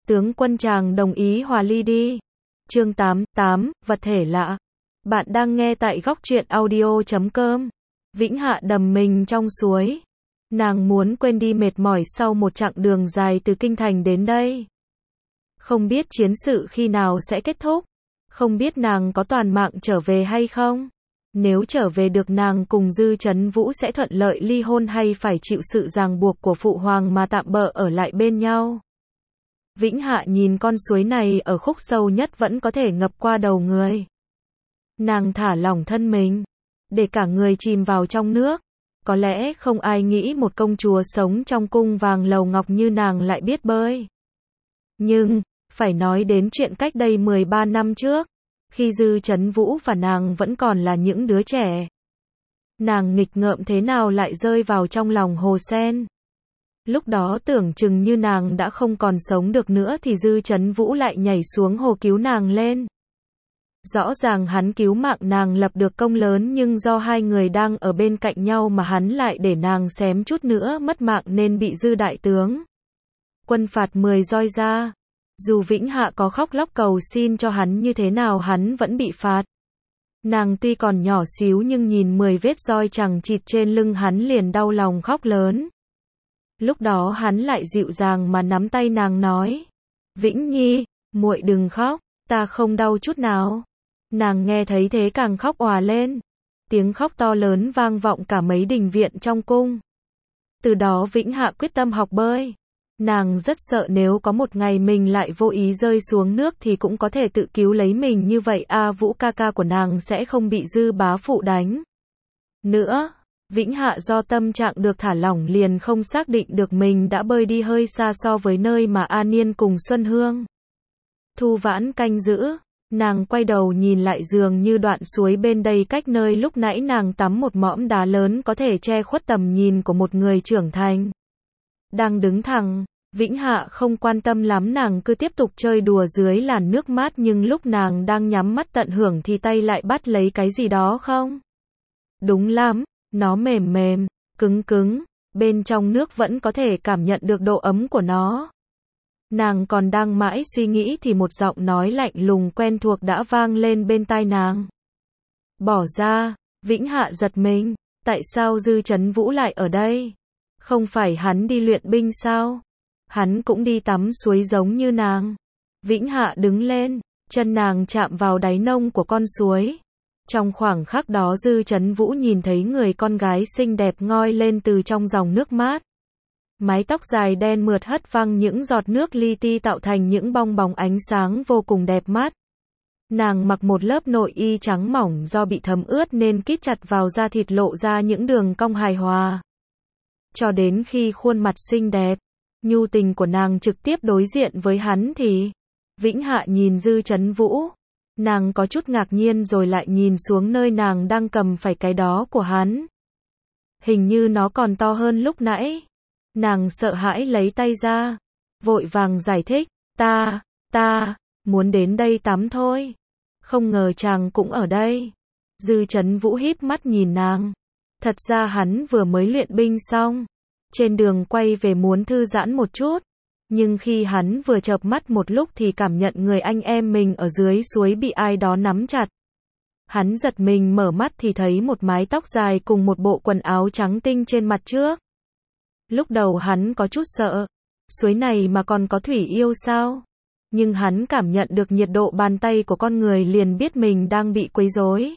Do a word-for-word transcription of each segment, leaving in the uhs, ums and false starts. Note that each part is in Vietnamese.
Tướng quân chàng đồng ý hòa ly đi. Chương tám, tám, vật thể lạ. Bạn đang nghe tại góc truyện audio chấm com. Vĩnh Hạ đầm mình trong suối. Nàng muốn quên đi mệt mỏi sau một chặng đường dài từ kinh thành đến đây. Không biết chiến sự khi nào sẽ kết thúc. Không biết nàng có toàn mạng trở về hay không. Nếu trở về được nàng cùng Dư Chấn Vũ sẽ thuận lợi ly hôn hay phải chịu sự ràng buộc của phụ hoàng mà tạm bợ ở lại bên nhau. Vĩnh Hạ nhìn con suối này ở khúc sâu nhất vẫn có thể ngập qua đầu người. Nàng thả lỏng thân mình, để cả người chìm vào trong nước. Có lẽ không ai nghĩ một công chúa sống trong cung vàng lầu ngọc như nàng lại biết bơi. Nhưng, phải nói đến chuyện cách đây mười ba năm trước, khi Dư Chấn Vũ và nàng vẫn còn là những đứa trẻ. Nàng nghịch ngợm thế nào lại rơi vào trong lòng hồ sen. Lúc đó tưởng chừng như nàng đã không còn sống được nữa thì Dư Chấn Vũ lại nhảy xuống hồ cứu nàng lên. Rõ ràng hắn cứu mạng nàng lập được công lớn nhưng do hai người đang ở bên cạnh nhau mà hắn lại để nàng xém chút nữa mất mạng nên bị Dư đại tướng quân phạt mười roi ra. Dù Vĩnh Hạ có khóc lóc cầu xin cho hắn như thế nào hắn vẫn bị phạt. Nàng tuy còn nhỏ xíu nhưng nhìn mười vết roi chằng chịt trên lưng hắn liền đau lòng khóc lớn. Lúc đó hắn lại dịu dàng mà nắm tay nàng nói: "Vĩnh Nhi, muội đừng khóc, ta không đau chút nào." Nàng nghe thấy thế càng khóc òa lên. Tiếng khóc to lớn vang vọng cả mấy đình viện trong cung. Từ đó Vĩnh Hạ quyết tâm học bơi. Nàng rất sợ nếu có một ngày mình lại vô ý rơi xuống nước thì cũng có thể tự cứu lấy mình như vậy A Vũ ca ca của nàng sẽ không bị Dư bá phụ đánh nữa. Vĩnh Hạ do tâm trạng được thả lỏng liền không xác định được mình đã bơi đi hơi xa so với nơi mà A Niên cùng Xuân Hương, Thu Vãn canh giữ. Nàng quay đầu nhìn lại dường như đoạn suối bên đây cách nơi lúc nãy nàng tắm một mõm đá lớn có thể che khuất tầm nhìn của một người trưởng thành đang đứng thẳng. Vĩnh Hạ không quan tâm lắm, nàng cứ tiếp tục chơi đùa dưới làn nước mát, nhưng lúc nàng đang nhắm mắt tận hưởng thì tay lại bắt lấy cái gì đó không đúng lắm. Nó mềm mềm, cứng cứng, bên trong nước vẫn có thể cảm nhận được độ ấm của nó. Nàng còn đang mãi suy nghĩ thì một giọng nói lạnh lùng quen thuộc đã vang lên bên tai nàng. "Bỏ ra." Vĩnh Hạ giật mình, tại sao Dư Chấn Vũ lại ở đây? Không phải hắn đi luyện binh sao? Hắn cũng đi tắm suối giống như nàng. Vĩnh Hạ đứng lên, chân nàng chạm vào đáy nông của con suối. Trong khoảng khắc đó Dư Chấn Vũ nhìn thấy người con gái xinh đẹp ngoi lên từ trong dòng nước mát. Mái tóc dài đen mượt hất văng những giọt nước li ti tạo thành những bong bóng ánh sáng vô cùng đẹp mắt. Nàng mặc một lớp nội y trắng mỏng do bị thấm ướt nên kít chặt vào da thịt lộ ra những đường cong hài hòa. Cho đến khi khuôn mặt xinh đẹp, nhu tình của nàng trực tiếp đối diện với hắn thì Vĩnh Hạ nhìn Dư Chấn Vũ. Nàng có chút ngạc nhiên rồi lại nhìn xuống nơi nàng đang cầm phải cái đó của hắn. Hình như nó còn to hơn lúc nãy. Nàng sợ hãi lấy tay ra, vội vàng giải thích: Ta, ta, muốn đến đây tắm thôi. Không ngờ chàng cũng ở đây. Dư Chấn Vũ híp mắt nhìn nàng. Thật ra hắn vừa mới luyện binh xong. Trên đường quay về muốn thư giãn một chút. Nhưng khi hắn vừa chợp mắt một lúc thì cảm nhận người anh em mình ở dưới suối bị ai đó nắm chặt. Hắn giật mình mở mắt thì thấy một mái tóc dài cùng một bộ quần áo trắng tinh trên mặt trước. Lúc đầu hắn có chút sợ. Suối này mà còn có thủy yêu sao? Nhưng hắn cảm nhận được nhiệt độ bàn tay của con người liền biết mình đang bị quấy rối.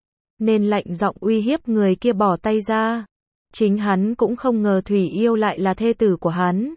Nên lạnh giọng uy hiếp người kia bỏ tay ra. Chính hắn cũng không ngờ thủy yêu lại là thê tử của hắn.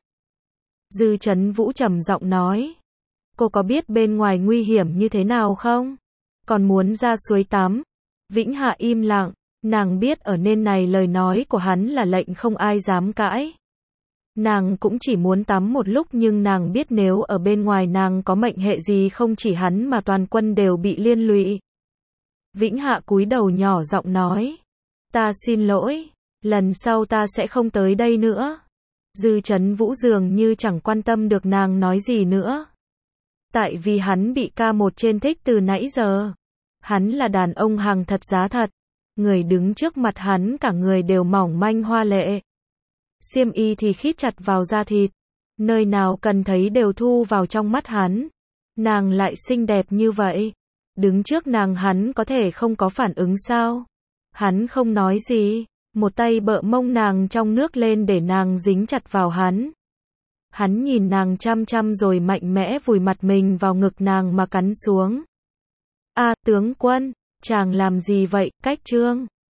Dư Chấn Vũ trầm giọng nói: "Cô có biết bên ngoài nguy hiểm như thế nào không? Còn muốn ra suối tắm?" Vĩnh Hạ im lặng, nàng biết ở nên này lời nói của hắn là lệnh không ai dám cãi. Nàng cũng chỉ muốn tắm một lúc nhưng nàng biết nếu ở bên ngoài nàng có mệnh hệ gì không chỉ hắn mà toàn quân đều bị liên lụy. Vĩnh Hạ cúi đầu nhỏ giọng nói: "Ta xin lỗi, lần sau ta sẽ không tới đây nữa." Dư Chấn Vũ dường như chẳng quan tâm được nàng nói gì nữa. Tại vì hắn bị ca một trên thích từ nãy giờ. Hắn là đàn ông hàng thật giá thật. Người đứng trước mặt hắn cả người đều mỏng manh hoa lệ. Xiêm y thì khít chặt vào da thịt. Nơi nào cần thấy đều thu vào trong mắt hắn. Nàng lại xinh đẹp như vậy. Đứng trước nàng hắn có thể không có phản ứng sao? Hắn không nói gì. Một tay bợ mông nàng trong nước lên để nàng dính chặt vào hắn. Hắn nhìn nàng chăm chăm rồi mạnh mẽ vùi mặt mình vào ngực nàng mà cắn xuống. A tướng quân, chàng làm gì vậy, Cách Trương?